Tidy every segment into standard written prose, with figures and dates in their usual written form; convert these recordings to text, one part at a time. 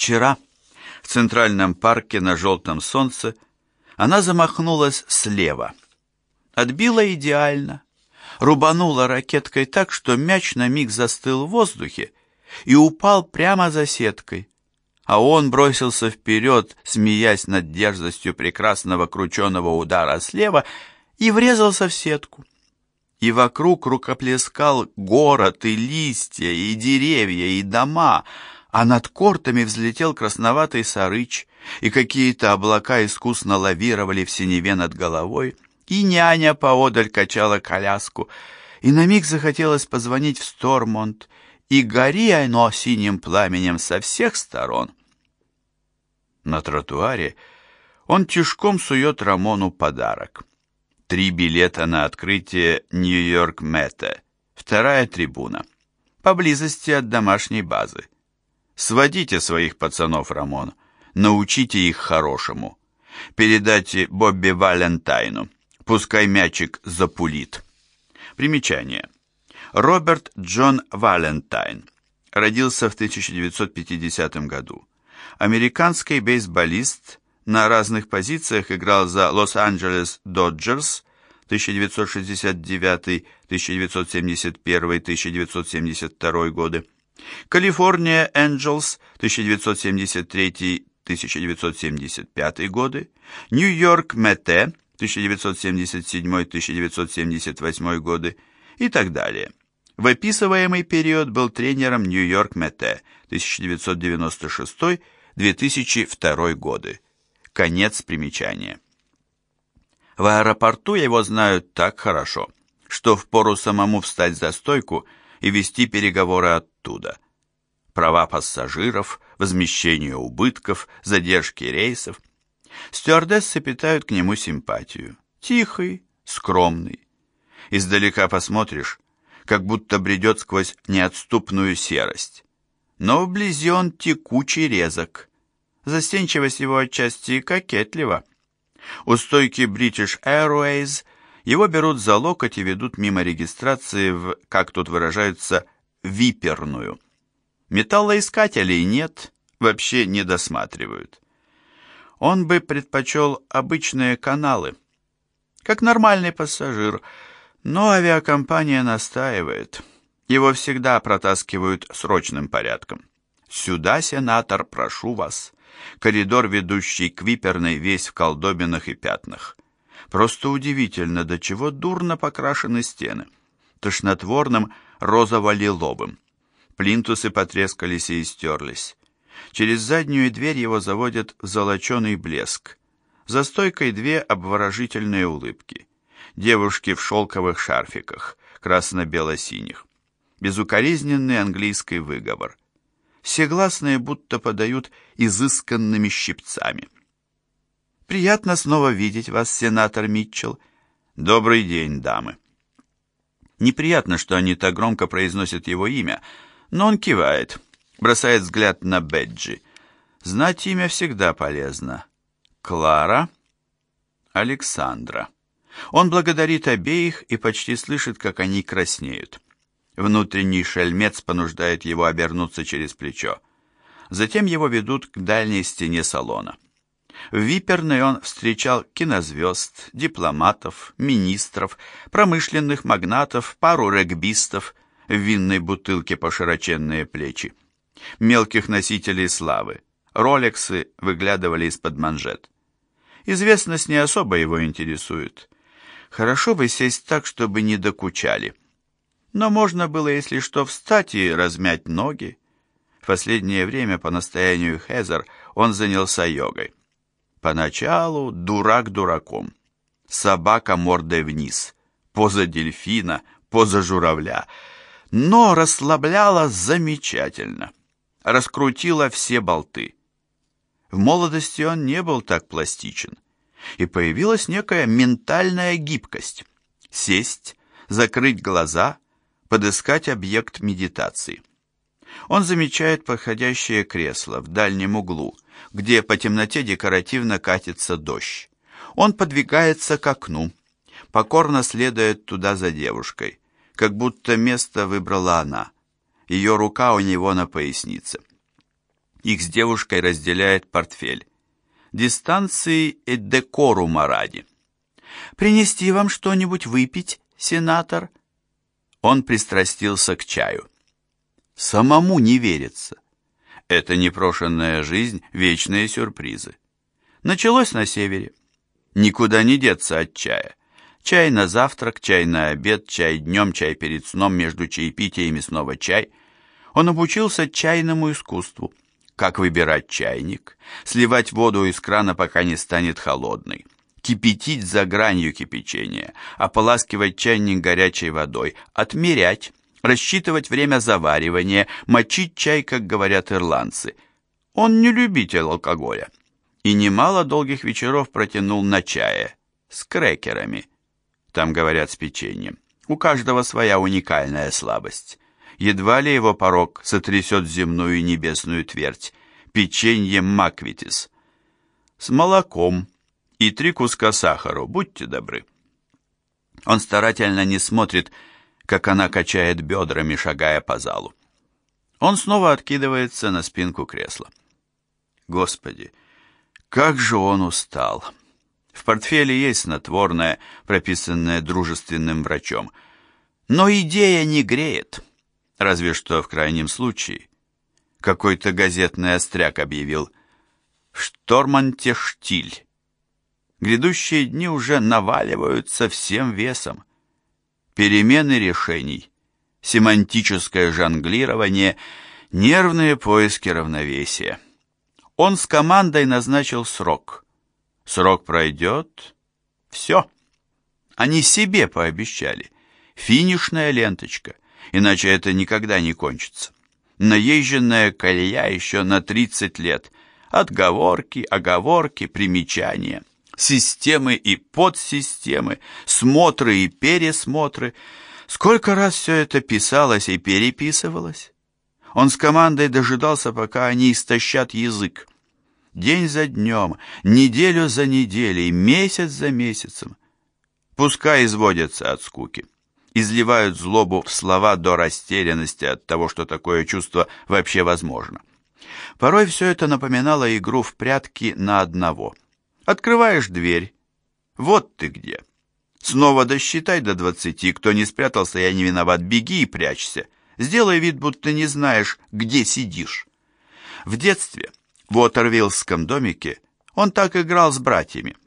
Вчера в Центральном парке на желтом солнце она замахнулась слева. Отбила идеально, рубанула ракеткой так, что мяч на миг застыл в воздухе и упал прямо за сеткой, а он бросился вперед, смеясь над дерзостью прекрасного крученого удара слева, и врезался в сетку. И вокруг рукоплескал город, и листья, и деревья, и дома, а над кортами взлетел красноватый сарыч, и какие-то облака искусно лавировали в синеве над головой, и няня поодаль качала коляску, и на миг захотелось позвонить в Стормонт, и гори оно синим пламенем со всех сторон. На тротуаре он тишком сует Рамону подарок. 3 билета на открытие Нью-Йорк Мета, 2-я трибуна, поблизости от домашней базы. Сводите своих пацанов, Рамон, научите их хорошему. Передайте Бобби Валентайну, пускай мячик запулит. Примечание. Роберт Джон Валентайн родился в 1950 году. Американский бейсболист, на разных позициях играл за Лос-Анджелес Доджерс 1969, 1971, 1972 годы, Калифорния Энджелс 1973, 1975 годы, Нью-Йорк Мете 1977-1978 годы и так далее. В описываемый период был тренером Нью-Йорк Мете 1996-2002 годы. Конец примечания. В аэропорту его знают так хорошо, что впору самому встать за стойку и вести переговоры оттуда. Права пассажиров, возмещение убытков, задержки рейсов. Стюардессы питают к нему симпатию. Тихий, скромный. Издалека посмотришь, как будто бредет сквозь неотступную серость. Но вблизи он текучий резок. Застенчивость его отчасти кокетлива. У стойки British Airways его берут за локоть и ведут мимо регистрации в, как тут выражаются, виперную. Металлоискателей нет, вообще не досматривают. Он бы предпочел обычные каналы, как нормальный пассажир, но авиакомпания настаивает. Его всегда протаскивают срочным порядком. «Сюда, сенатор, прошу вас». Коридор, ведущий к виперной, весь в колдобинах и пятнах. Просто удивительно, до чего дурно покрашены стены. Тошнотворным розово-лиловым. Плинтусы потрескались и истерлись. Через заднюю дверь его заводят в золоченый блеск. За стойкой 2 обворожительные улыбки. Девушки в шелковых шарфиках, красно-бело-синих. Безукоризненный английский выговор. Все гласные будто подают изысканными щипцами. «Приятно снова видеть вас, сенатор Митчелл». «Добрый день, дамы». Неприятно, что они так громко произносят его имя, но он кивает, бросает взгляд на бэджи. Знать имя всегда полезно. Клара, Александра. Он благодарит обеих и почти слышит, как они краснеют. Внутренний шельмец понуждает его обернуться через плечо. Затем его ведут к дальней стене салона. В виперной он встречал кинозвезд, дипломатов, министров, промышленных магнатов, пару регбистов в винной бутылке по широченные плечи. Мелких носителей славы, ролексы выглядывали из-под манжет. Известность не особо его интересует. Хорошо бы сесть так, чтобы не докучали. Но можно было, если что, встать и размять ноги. В последнее время, по настоянию Хезер, он занялся йогой. Поначалу дурак дураком. Собака мордой вниз. Поза дельфина, поза журавля. Но расслабляла замечательно. Раскрутила все болты. В молодости он не был так пластичен. И появилась некая ментальная гибкость. Сесть, закрыть глаза, подыскать объект медитации. Он замечает подходящее кресло в дальнем углу, где по темноте декоративно катится дождь. Он подвигается к окну, покорно следует туда за девушкой, как будто место выбрала она. Ее рука у него на пояснице. Их с девушкой разделяет портфель. Дистанции и декорума ради. «Принести вам что-нибудь выпить, сенатор?» Он пристрастился к чаю. Самому не верится. Это непрошенная жизнь, вечные сюрпризы. Началось на севере. Никуда не деться от чая. Чай на завтрак, чай на обед, чай днем, чай перед сном, между чаепитиями снова чай. Он обучился чайному искусству. Как выбирать чайник, сливать воду из крана, пока не станет холодной, кипятить за гранью кипячения, ополаскивать чайник горячей водой, отмерять, рассчитывать время заваривания, мочить чай, как говорят ирландцы. Он не любитель алкоголя. И немало долгих вечеров протянул на чае, с крекерами. Там, говорят, с печеньем. У каждого своя уникальная слабость. Едва ли его порог сотрясет земную и небесную твердь. Печенье Маквитис. С молоком и 3 куска сахара, будьте добры. Он старательно не смотрит, как она качает бедрами, шагая по залу. Он снова откидывается на спинку кресла. Господи, как же он устал. В портфеле есть снотворное, прописанное дружественным врачом. Но идея не греет. Разве что в крайнем случае. Какой-то газетный остряк объявил «Шторманте штиль». Грядущие дни уже наваливаются всем весом. Перемены решений, семантическое жонглирование, нервные поиски равновесия. Он с командой назначил срок. Срок пройдет, все. Они себе пообещали. Финишная ленточка, иначе это никогда не кончится. Наезженная колея еще на 30 лет. Отговорки, оговорки, примечания. Системы и подсистемы, смотры и пересмотры. Сколько раз все это писалось и переписывалось? Он с командой дожидался, пока они истощат язык. День за днем, неделю за неделей, месяц за месяцем. Пускай изводятся от скуки. Изливают злобу в слова до растерянности от того, что такое чувство вообще возможно. Порой все это напоминало игру в прятки на одного. Открываешь дверь. Вот ты где. Снова досчитай до 20. Кто не спрятался, я не виноват. Беги и прячься. Сделай вид, будто не знаешь, где сидишь. В детстве, в Уотервиллском домике, он так играл с братьями.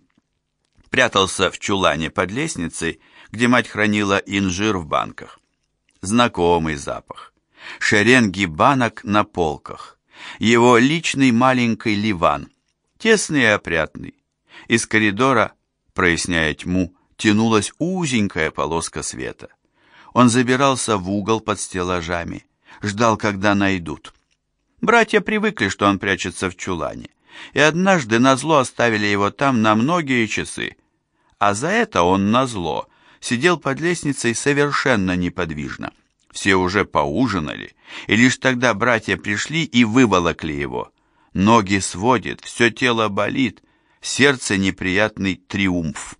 Прятался в чулане под лестницей, где мать хранила инжир в банках. Знакомый запах. Шеренги банок на полках. Его личный маленький ливан. Тесный и опрятный. Из коридора, проясняя тьму, тянулась узенькая полоска света. Он забирался в угол под стеллажами, ждал, когда найдут. Братья привыкли, что он прячется в чулане, и однажды назло оставили его там на многие часы. А за это он назло сидел под лестницей совершенно неподвижно. Все уже поужинали, и лишь тогда братья пришли и выволокли его. Ноги сводит, все тело болит, в сердце неприятный триумф.